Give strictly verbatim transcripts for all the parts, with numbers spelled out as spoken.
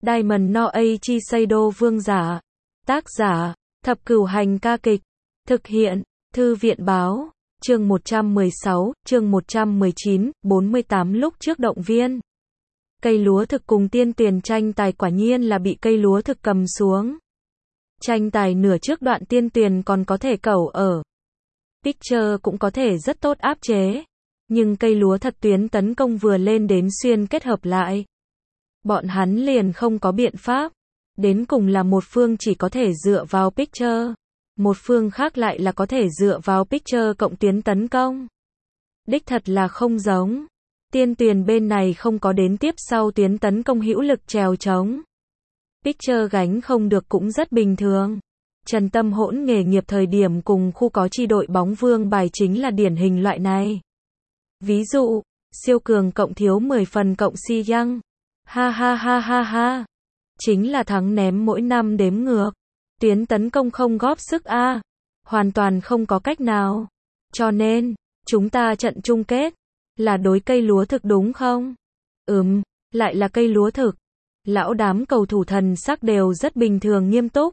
Diamond no Eiichi Seido Vương giả. Tác giả, Thập Cửu Hành ca kịch. Thực hiện, Thư viện báo. Chương một trăm mười sáu, chương một trăm mười chín, bốn mươi tám lúc trước động viên. Cây lúa thực cùng tiên tuyền tranh tài quả nhiên là bị cây lúa thực cầm xuống. Tranh tài nửa trước đoạn tiên tuyền còn có thể cẩu ở. Picture cũng có thể rất tốt áp chế. Nhưng cây lúa thật tuyến tấn công vừa lên đến xuyên kết hợp lại. Bọn hắn liền không có biện pháp. Đến cùng là một phương chỉ có thể dựa vào Picture. Một phương khác lại là có thể dựa vào Picture cộng tuyến tấn công. Đích thật là không giống. Tiên tuyền bên này không có đến tiếp sau tuyến tấn công hữu lực trèo trống. Picture gánh không được cũng rất bình thường. Trần Tâm hỗn nghề nghiệp thời điểm cùng khu có chi đội bóng vương bài chính là điển hình loại này. Ví dụ, siêu cường cộng thiếu mười phần cộng si yang. Ha ha ha ha ha. Chính là thắng ném mỗi năm đếm ngược. Tuyến tấn công không góp sức a, hoàn toàn không có cách nào. Cho nên, chúng ta trận chung kết là đối cây lúa thực đúng không? Ừm, lại là cây lúa thực. Lão đám cầu thủ thần sắc đều rất bình thường nghiêm túc.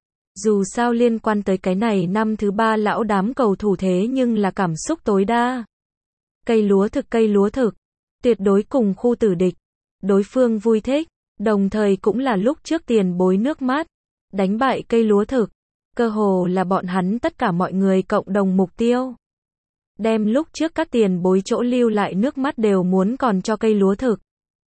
Dù sao liên quan tới cái này năm thứ ba lão đám cầu thủ thế nhưng là cảm xúc tối đa. Cây lúa thực cây lúa thực, tuyệt đối cùng khu tử địch. Đối phương vui thích, đồng thời cũng là lúc trước tiền bối nước mắt. Đánh bại cây lúa thực, cơ hồ là bọn hắn tất cả mọi người cộng đồng mục tiêu. Đem lúc trước các tiền bối chỗ lưu lại nước mắt đều muốn còn cho cây lúa thực.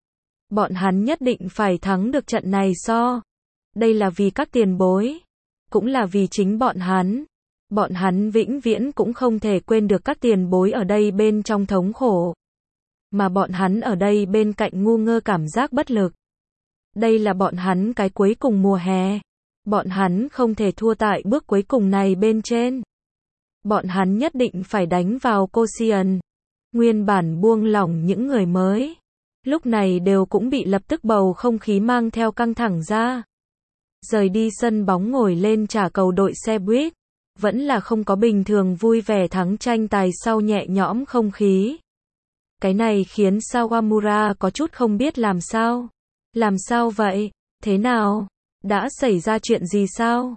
Bọn hắn nhất định phải thắng được trận này so. Đây là vì các tiền bối, cũng là vì chính bọn hắn. Bọn hắn vĩnh viễn cũng không thể quên được các tiền bối ở đây bên trong thống khổ. Mà bọn hắn ở đây bên cạnh ngu ngơ cảm giác bất lực. Đây là bọn hắn cái cuối cùng mùa hè. Bọn hắn không thể thua tại bước cuối cùng này bên trên. Bọn hắn nhất định phải đánh vào Koshien. Nguyên bản buông lỏng những người mới. Lúc này đều cũng bị lập tức bầu không khí mang theo căng thẳng ra. Rời đi sân bóng ngồi lên trả cầu đội xe buýt. Vẫn là không có bình thường vui vẻ thắng tranh tài sau nhẹ nhõm không khí. Cái này khiến Sawamura có chút không biết làm sao. Làm sao vậy? Thế nào? Đã xảy ra chuyện gì sao?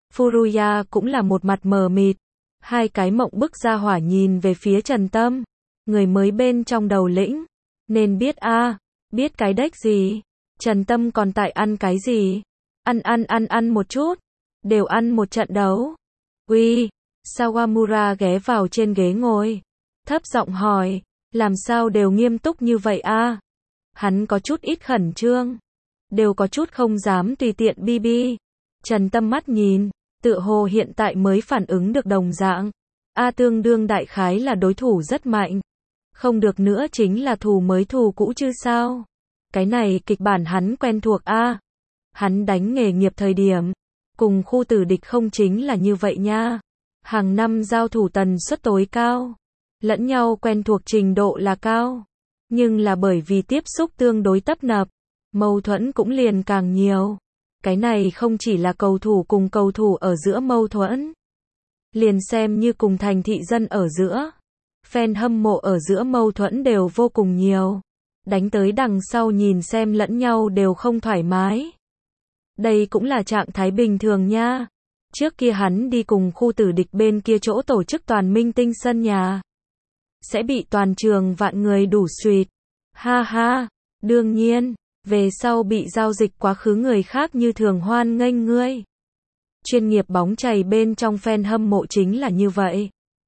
Furuya cũng là một mặt mờ mịt. Hai cái mộng bức ra hỏa nhìn về phía Trần Tâm. Người mới bên trong đầu lĩnh. Nên biết a, à, biết cái đếch gì? Trần Tâm còn tại ăn cái gì? Ăn ăn ăn ăn một chút. Đều ăn một trận đấu. Uy, Sawamura ghé vào trên ghế ngồi. Thấp giọng hỏi, làm sao đều nghiêm túc như vậy a? À? Hắn có chút ít khẩn trương. Đều có chút không dám tùy tiện bi bi. Trần Tâm mắt nhìn, tựa hồ hiện tại mới phản ứng được đồng dạng. A tương đương đại khái là đối thủ rất mạnh. Không được nữa chính là thù mới thù cũ chứ sao. Cái này kịch bản hắn quen thuộc a. À? Hắn đánh nghề nghiệp thời điểm. Cùng khu tử địch không chính là như vậy nha. Hàng năm giao thủ tần suất tối cao. Lẫn nhau quen thuộc trình độ là cao. Nhưng là bởi vì tiếp xúc tương đối tấp nập. Mâu thuẫn cũng liền càng nhiều. Cái này không chỉ là cầu thủ cùng cầu thủ ở giữa mâu thuẫn. Liền xem như cùng thành thị dân ở giữa. Fan hâm mộ ở giữa mâu thuẫn đều vô cùng nhiều. Đánh tới đằng sau nhìn xem lẫn nhau đều không thoải mái. Đây cũng là trạng thái bình thường nha. Trước kia hắn đi cùng khu tử địch bên kia chỗ tổ chức toàn minh tinh sân nhà. Sẽ bị toàn trường vạn người đủ suýt. Ha ha, đương nhiên. Về sau bị giao dịch quá khứ người khác như thường hoan nghênh ngươi. Chuyên nghiệp bóng chày bên trong fan hâm mộ chính là như vậy.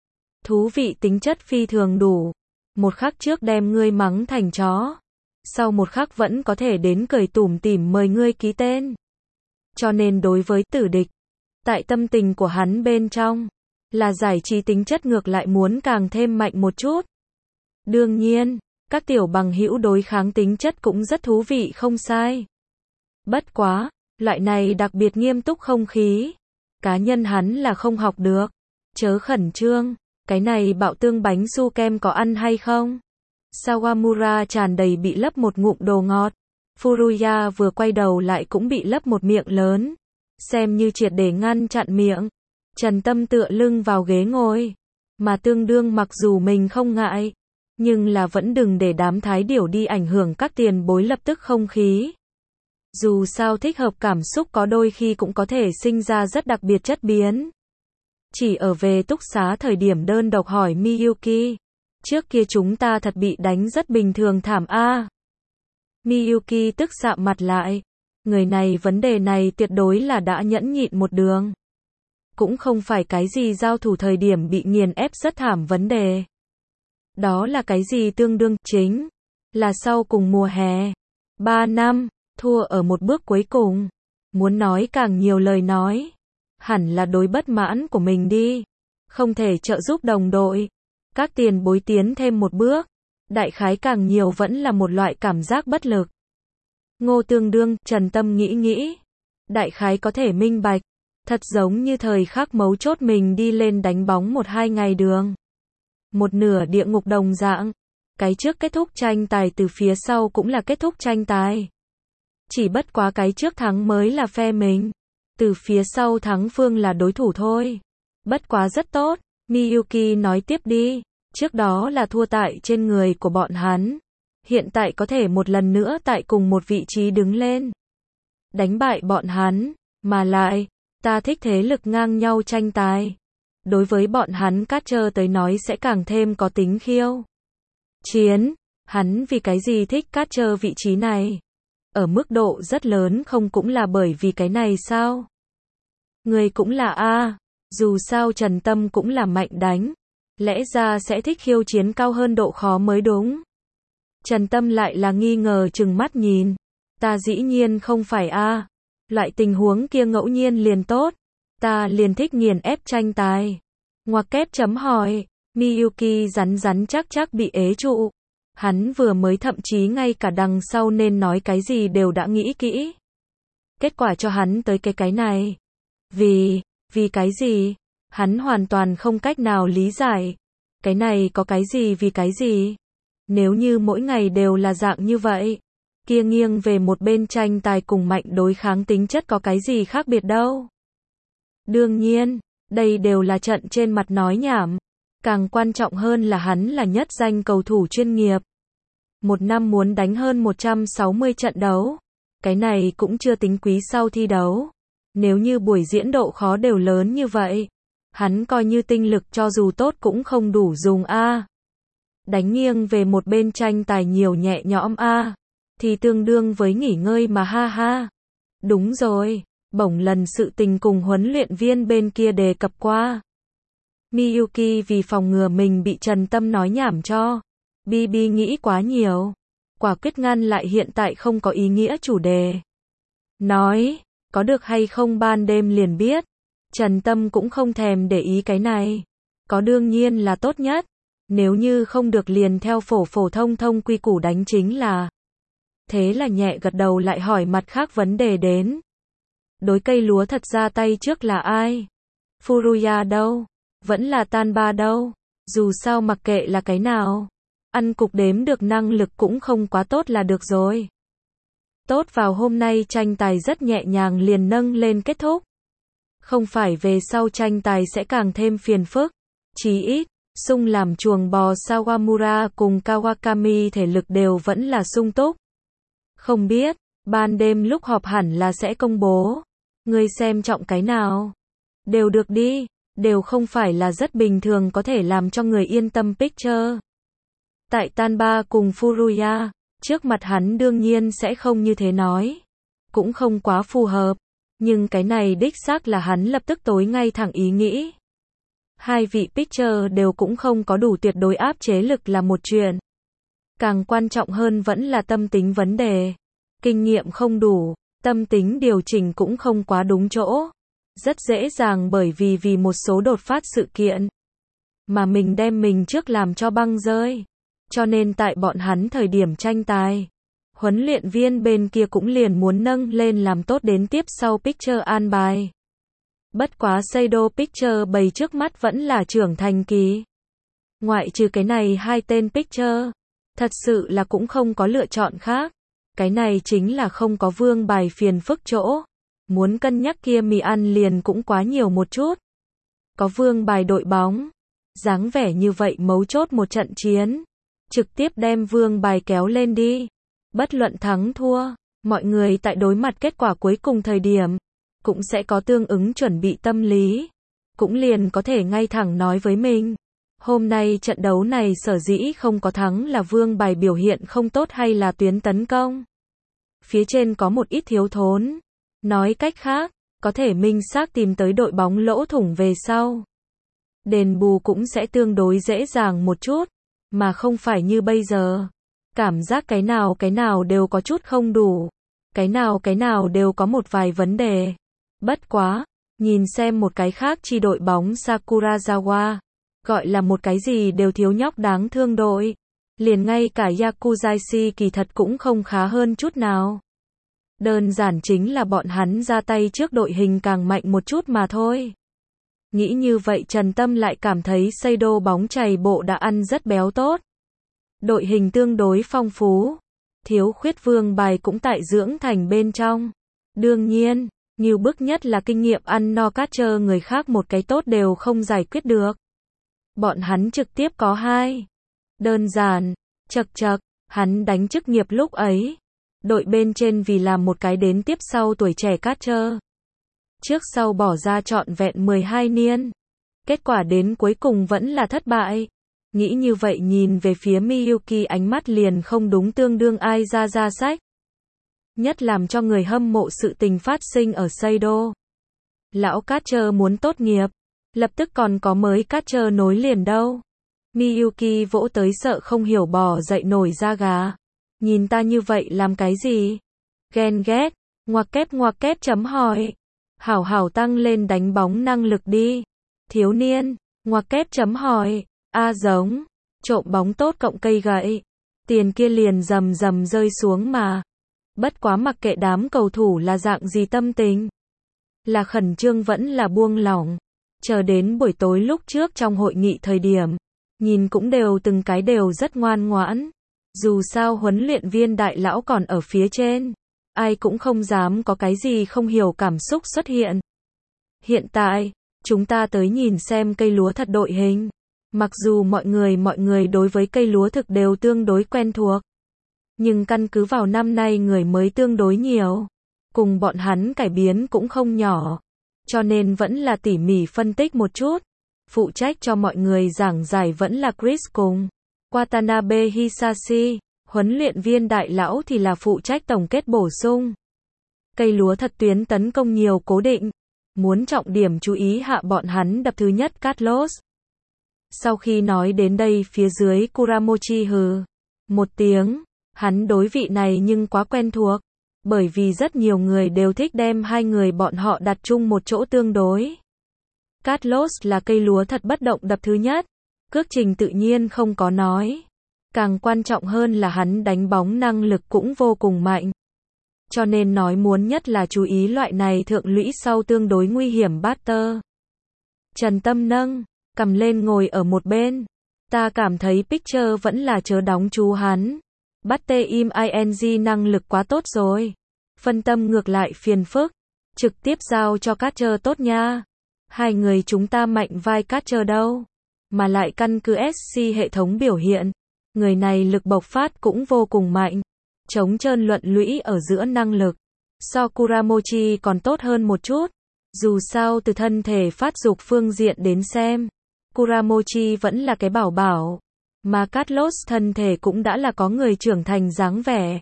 Thú vị tính chất phi thường đủ. Một khắc trước đem ngươi mắng thành chó. Sau một khắc vẫn có thể đến cười tủm tỉm mời ngươi ký tên. Cho nên đối với tử địch, tại tâm tình của hắn bên trong, là giải trí tính chất ngược lại muốn càng thêm mạnh một chút. Đương nhiên, các tiểu bằng hữu đối kháng tính chất cũng rất thú vị không sai. Bất quá, loại này đặc biệt nghiêm túc không khí. Cá nhân hắn là không học được. Chớ khẩn trương, cái này bạo tương bánh su kem có ăn hay không? Sawamura tràn đầy bị lấp một ngụm đồ ngọt. Furuya vừa quay đầu lại cũng bị lấp một miệng lớn. Xem như triệt để ngăn chặn miệng. Trần Tâm tựa lưng vào ghế ngồi. Mà tương đương mặc dù mình không ngại. Nhưng là vẫn đừng để đám thái điểu đi ảnh hưởng các tiền bối lập tức không khí. Dù sao thích hợp cảm xúc có đôi khi cũng có thể sinh ra rất đặc biệt chất biến. Chỉ ở về túc xá thời điểm đơn độc hỏi Miyuki. Trước kia chúng ta thật bị đánh rất bình thường thảm a. Miyuki tức sạm mặt lại. Người này vấn đề này tuyệt đối là đã nhẫn nhịn một đường. Cũng không phải cái gì giao thủ thời điểm bị nghiền ép rất thảm vấn đề. Đó là cái gì tương đương, chính là sau cùng mùa hè. Ba năm, thua ở một bước cuối cùng. Muốn nói càng nhiều lời nói. Hẳn là đối bất mãn của mình đi. Không thể trợ giúp đồng đội. Các tiền bối tiến thêm một bước. Đại khái càng nhiều vẫn là một loại cảm giác bất lực. Ngô Tương Đương, Trần Tâm nghĩ nghĩ. Đại khái có thể minh bạch. Thật giống như thời khắc mấu chốt mình đi lên đánh bóng một hai ngày đường. Một nửa địa ngục đồng dạng. Cái trước kết thúc tranh tài từ phía sau cũng là kết thúc tranh tài. Chỉ bất quá cái trước thắng mới là phe mình. Từ phía sau thắng phương là đối thủ thôi. Bất quá rất tốt. Miyuki nói tiếp đi. Trước đó là thua tại trên người của bọn hắn. Hiện tại có thể một lần nữa tại cùng một vị trí đứng lên. Đánh bại bọn hắn. Mà lại, ta thích thế lực ngang nhau tranh tài. Đối với bọn hắn Catcher tới nói sẽ càng thêm có tính khiêu chiến. Hắn vì cái gì thích Catcher vị trí này? Ở mức độ rất lớn không cũng là bởi vì cái này sao? Người cũng là A. Dù sao Trần Tâm cũng là mạnh đánh. Lẽ ra sẽ thích khiêu chiến cao hơn độ khó mới đúng. Trần Tâm lại là nghi ngờ chừng mắt nhìn. Ta dĩ nhiên không phải A. Loại tình huống kia ngẫu nhiên liền tốt. Ta liền thích nghiền ép tranh tài. Ngoặc kép chấm hỏi. Miyuki rắn rắn chắc chắc bị ế trụ. Hắn vừa mới thậm chí ngay cả đằng sau nên nói cái gì đều đã nghĩ kỹ. Kết quả cho hắn tới cái cái này. Vì, vì cái gì? Hắn hoàn toàn không cách nào lý giải. Cái này có cái gì vì cái gì? Nếu như mỗi ngày đều là dạng như vậy, kia nghiêng về một bên tranh tài cùng mạnh đối kháng tính chất có cái gì khác biệt đâu. Đương nhiên, đây đều là trận trên mặt nói nhảm. Càng quan trọng hơn là hắn là nhất danh cầu thủ chuyên nghiệp. Một năm muốn đánh hơn một trăm sáu mươi trận đấu. Cái này cũng chưa tính quý sau thi đấu. Nếu như buổi diễn độ khó đều lớn như vậy, hắn coi như tinh lực cho dù tốt cũng không đủ dùng a. Đánh nghiêng về một bên tranh tài nhiều nhẹ nhõm a, thì tương đương với nghỉ ngơi mà ha ha. Đúng rồi, bổng lần sự tình cùng huấn luyện viên bên kia đề cập qua. Miyuki vì phòng ngừa mình bị Trần Tâm nói nhảm cho. Bibi nghĩ quá nhiều. Quả quyết ngăn lại hiện tại không có ý nghĩa chủ đề. Nói, có được hay không ban đêm liền biết. Trần Tâm cũng không thèm để ý cái này. Có đương nhiên là tốt nhất. Nếu như không được liền theo phổ phổ thông thông quy củ đánh chính là. Thế là nhẹ gật đầu lại hỏi mặt khác vấn đề đến. Đối cây lúa thật ra tay trước là ai? Furuya đâu? Vẫn là Tanba đâu? Dù sao mặc kệ là cái nào. Ăn cục đếm được năng lực cũng không quá tốt là được rồi. Tốt vào hôm nay tranh tài rất nhẹ nhàng liền nâng lên kết thúc. Không phải về sau tranh tài sẽ càng thêm phiền phức. Chí ít, Sung làm chuồng bò Sawamura cùng Kawakami thể lực đều vẫn là sung túc. Không biết, ban đêm lúc họp hẳn là sẽ công bố. Ngươi xem trọng cái nào? Đều được đi, đều không phải là rất bình thường có thể làm cho người yên tâm picture. Tại Tanba cùng Furuya, trước mặt hắn đương nhiên sẽ không như thế nói. Cũng không quá phù hợp. Nhưng cái này đích xác là hắn lập tức tối ngay thẳng ý nghĩ. Hai vị pitcher đều cũng không có đủ tuyệt đối áp chế lực là một chuyện. Càng quan trọng hơn vẫn là tâm tính vấn đề. Kinh nghiệm không đủ, tâm tính điều chỉnh cũng không quá đúng chỗ. Rất dễ dàng bởi vì vì một số đột phát sự kiện. Mà mình đem mình trước làm cho băng rơi. Cho nên tại bọn hắn thời điểm tranh tài. Huấn luyện viên bên kia cũng liền muốn nâng lên làm tốt đến tiếp sau pitcher an bài. Bất quá Seido pitcher bày trước mắt vẫn là trưởng thành kỳ. Ngoại trừ cái này hai tên pitcher, thật sự là cũng không có lựa chọn khác. Cái này chính là không có vương bài phiền phức chỗ. Muốn cân nhắc kia mì ăn liền cũng quá nhiều một chút. Có vương bài đội bóng. Dáng vẻ như vậy mấu chốt một trận chiến. Trực tiếp đem vương bài kéo lên đi. Bất luận thắng thua, Mọi người tại đối mặt kết quả cuối cùng thời điểm, cũng sẽ có tương ứng chuẩn bị tâm lý. Cũng liền có thể ngay thẳng nói với mình. Hôm nay trận đấu này sở dĩ không có thắng là vương bài biểu hiện không tốt hay là tuyến tấn công. Phía trên có một ít thiếu thốn. Nói cách khác, có thể minh xác tìm tới đội bóng lỗ thủng về sau. Đền bù cũng sẽ tương đối dễ dàng một chút, mà không phải như bây giờ. Cảm giác cái nào cái nào đều có chút không đủ. Cái nào cái nào đều có một vài vấn đề. Bất quá, nhìn xem một cái khác chi đội bóng Sakurazawa, gọi là một cái gì đều thiếu nhóc đáng thương đội. Liền ngay cả Yakuzaishi kỳ thật cũng không khá hơn chút nào. Đơn giản chính là bọn hắn ra tay trước đội hình càng mạnh một chút mà thôi. Nghĩ như vậy Trần Tâm lại cảm thấy Seido bóng chày bộ đã ăn rất béo tốt. Đội hình tương đối phong phú. Thiếu khuyết vương bài cũng tại dưỡng thành bên trong. Đương nhiên, nhiều bức nhất là kinh nghiệm ăn no cát trơ người khác một cái tốt đều không giải quyết được. Bọn hắn trực tiếp có hai. Đơn giản, chật chật, hắn đánh chức nghiệp lúc ấy. Đội bên trên vì làm một cái đến tiếp sau tuổi trẻ cát trơ. Trước sau bỏ ra trọn vẹn mười hai niên. Kết quả đến cuối cùng vẫn là thất bại. Nghĩ như vậy nhìn về phía Miyuki ánh mắt liền không đúng tương đương ai ra ra sách. Nhất làm cho người hâm mộ sự tình phát sinh ở Seido. Lão cát trơ muốn tốt nghiệp. Lập tức còn có mới cát trơ nối liền đâu. Miyuki vỗ tới sợ không hiểu bò dậy nổi da gà. Nhìn ta như vậy làm cái gì? Ghen ghét, ngoặc kép ngoặc kép chấm hỏi. Hảo hảo tăng lên đánh bóng năng lực đi. Thiếu niên, ngoặc kép chấm hỏi. A giống, trộm bóng tốt cộng cây gậy. Tiền kia liền rầm rầm rơi xuống mà. Bất quá mặc kệ đám cầu thủ là dạng gì tâm tình. Là khẩn trương vẫn là buông lỏng. Chờ đến buổi tối lúc trước trong hội nghị thời điểm. Nhìn cũng đều từng cái đều rất ngoan ngoãn. Dù sao huấn luyện viên đại lão còn ở phía trên. Ai cũng không dám có cái gì không hiểu cảm xúc xuất hiện. Hiện tại, chúng ta tới nhìn xem cây lúa thật đội hình. Mặc dù mọi người mọi người đối với cây lúa thực đều tương đối quen thuộc. Nhưng căn cứ vào năm nay người mới tương đối nhiều. Cùng bọn hắn cải biến cũng không nhỏ. Cho nên vẫn là tỉ mỉ phân tích một chút. Phụ trách cho mọi người giảng giải vẫn là Chris cùng Watanabe Hisashi. Huấn luyện viên đại lão thì là phụ trách tổng kết bổ sung. Cây lúa thật tuyến tấn công nhiều cố định. Muốn trọng điểm chú ý hạ bọn hắn đập thứ nhất Carlos. Sau khi nói đến đây phía dưới Kuramochi hừ một tiếng. Hắn đối vị này nhưng quá quen thuộc. Bởi vì rất nhiều người đều thích đem hai người bọn họ đặt chung một chỗ tương đối. Carlos là cây lúa thật bất động đập thứ nhất. Cước trình tự nhiên không có nói. Càng quan trọng hơn là hắn đánh bóng năng lực cũng vô cùng mạnh. Cho nên nói muốn nhất là chú ý loại này thượng lũy sau tương đối nguy hiểm batter. Trần Tâm nâng cầm lên ngồi ở một bên. Ta cảm thấy Pitcher vẫn là chớ đóng chú hắn. Batter im ing năng lực quá tốt rồi. Phân tâm ngược lại phiền phức. Trực tiếp giao cho Catcher tốt nha. Hai người chúng ta mạnh vai Catcher đâu. Mà lại căn cứ ét xê hệ thống biểu hiện. Người này lực bộc phát cũng vô cùng mạnh. Chống trơn luận lũy ở giữa năng lực. So Kuramochi còn tốt hơn một chút. Dù sao từ thân thể phát dục phương diện đến xem. Kuramochi vẫn là cái bảo bảo. Mà Carlos thân thể cũng đã là có người trưởng thành dáng vẻ.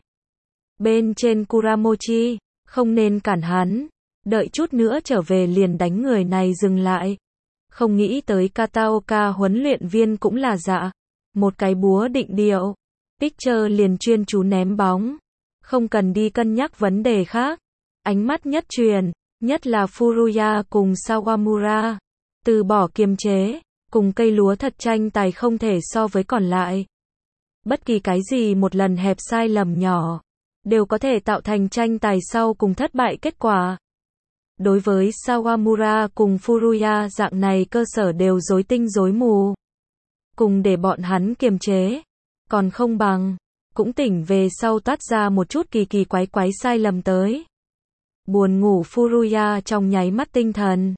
Bên trên Kuramochi, không nên cản hắn. Đợi chút nữa trở về liền đánh người này dừng lại. Không nghĩ tới Kataoka huấn luyện viên cũng là dạ. Một cái búa định điệu. Pitcher liền chuyên chú ném bóng. Không cần đi cân nhắc vấn đề khác. Ánh mắt nhất truyền, nhất là Furuya cùng Sawamura. Từ bỏ kiềm chế, cùng cây lúa thật tranh tài không thể so với còn lại. Bất kỳ cái gì một lần hẹp sai lầm nhỏ, đều có thể tạo thành tranh tài sau cùng thất bại kết quả. Đối với Sawamura cùng Furuya dạng này cơ sở đều rối tinh rối mù. Cùng để bọn hắn kiềm chế, còn không bằng, cũng tỉnh về sau toát ra một chút kỳ kỳ quái quái sai lầm tới. Buồn ngủ Furuya trong nháy mắt tinh thần.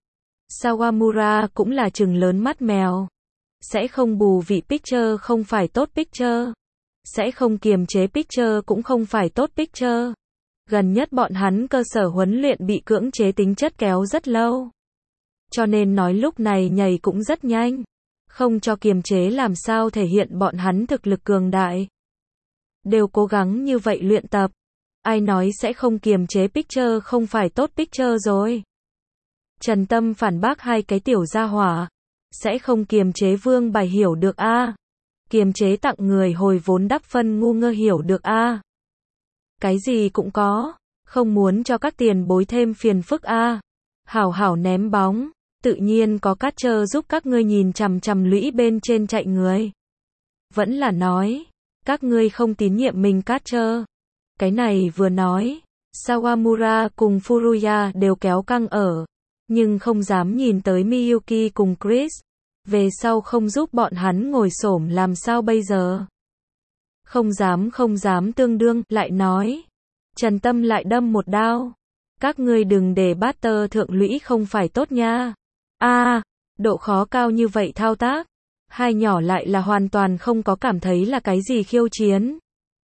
Sawamura cũng là trừng lớn mắt mèo. Sẽ không bù vị Pitcher không phải tốt Pitcher. Sẽ không kiềm chế Pitcher cũng không phải tốt Pitcher. Gần nhất bọn hắn cơ sở huấn luyện bị cưỡng chế tính chất kéo rất lâu. Cho nên nói lúc này nhảy cũng rất nhanh. Không cho kiềm chế làm sao thể hiện bọn hắn thực lực cường đại. Đều cố gắng như vậy luyện tập. Ai nói sẽ không kiềm chế picture không phải tốt picture rồi. Trần Tâm phản bác hai cái tiểu gia hỏa. Sẽ không kiềm chế Vương Bài hiểu được a à. Kiềm chế tặng người hồi vốn đắp phân ngu ngơ hiểu được a à. Cái gì cũng có. Không muốn cho các tiền bối thêm phiền phức a à. Hảo hảo ném bóng. Tự nhiên có catcher giúp các ngươi nhìn chằm chằm lũy bên trên chạy người. Vẫn là nói. Các ngươi không tín nhiệm mình catcher. Cái này vừa nói. Sawamura cùng Furuya đều kéo căng ở. Nhưng không dám nhìn tới Miyuki cùng Chris. Về sau không giúp bọn hắn ngồi xổm làm sao bây giờ. Không dám không dám tương đương, lại nói. Trần Tâm lại đâm một đao. Các ngươi đừng để Butter thượng lũy không phải tốt nha. A, à, độ khó cao như vậy thao tác. Hai nhỏ lại là hoàn toàn không có cảm thấy là cái gì khiêu chiến.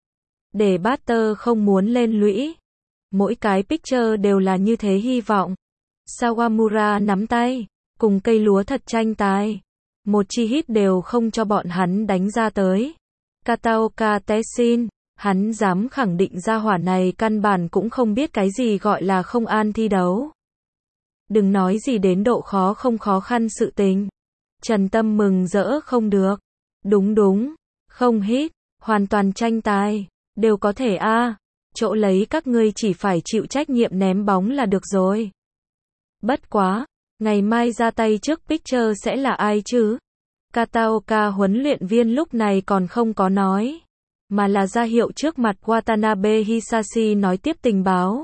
Để Butter không muốn lên lũy. Mỗi cái picture đều là như thế hy vọng. Sawamura nắm tay, cùng cây lúa thật tranh tài. Một chi hit đều không cho bọn hắn đánh ra tới. Kataoka Tessin, hắn dám khẳng định ra hỏa này căn bản cũng không biết cái gì gọi là không an thi đấu. Đừng nói gì đến độ khó không khó khăn sự tình. Trần Tâm mừng rỡ không được. Đúng đúng, không hit, hoàn toàn tranh tài, đều có thể a. À. Chỗ lấy các ngươi chỉ phải chịu trách nhiệm ném bóng là được rồi. Bất quá, ngày mai ra tay trước pitcher sẽ là ai chứ? Kataoka huấn luyện viên lúc này còn không có nói, mà là ra hiệu trước mặt Watanabe Hisashi nói tiếp tình báo.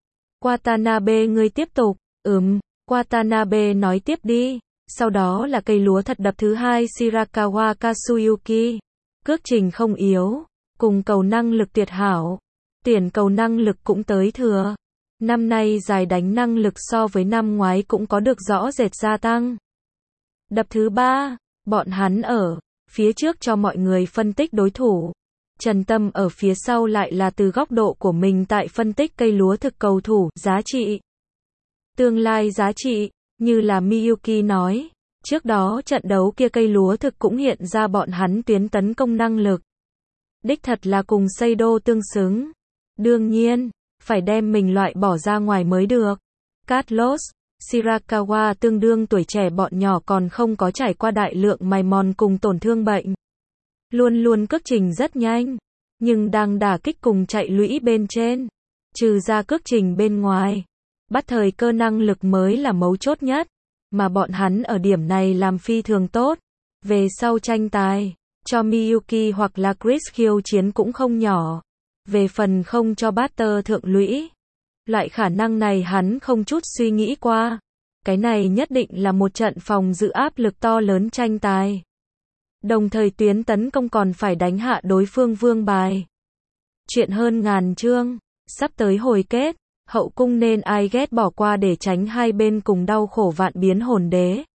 Watanabe ngươi tiếp tục, ừm, Watanabe nói tiếp đi. Sau đó là cây lúa thật đập thứ hai Shirakawa Katsuyuki. Cước trình không yếu, cùng cầu năng lực tuyệt hảo. Tuyển cầu năng lực cũng tới thừa. Năm nay giải đánh năng lực so với năm ngoái cũng có được rõ rệt gia tăng. Đập thứ ba, bọn hắn ở phía trước cho mọi người phân tích đối thủ. Trần Tâm ở phía sau lại là từ góc độ của mình tại phân tích cây lúa thực cầu thủ, giá trị. Tương lai giá trị, như là Miyuki nói, trước đó trận đấu kia cây lúa thực cũng hiện ra bọn hắn tuyến tấn công năng lực. Đích thật là cùng Seido tương xứng. Đương nhiên, phải đem mình loại bỏ ra ngoài mới được. Carlos, Shirakawa tương đương tuổi trẻ bọn nhỏ còn không có trải qua đại lượng mài mòn cùng tổn thương bệnh. Luôn luôn cước trình rất nhanh, nhưng đang đả kích cùng chạy lũy bên trên. Trừ ra cước trình bên ngoài, bắt thời cơ năng lực mới là mấu chốt nhất, mà bọn hắn ở điểm này làm phi thường tốt. Về sau tranh tài, cho Miyuki hoặc là Chris khiêu chiến cũng không nhỏ. Về phần không cho Butter thượng lũy, loại khả năng này hắn không chút suy nghĩ qua. Cái này nhất định là một trận phòng giữ áp lực to lớn tranh tài. Đồng thời tuyến tấn công còn phải đánh hạ đối phương Vương Bài. Chuyện hơn ngàn chương, sắp tới hồi kết, hậu cung nên ai ghét bỏ qua để tránh hai bên cùng đau khổ vạn biến hồn đế.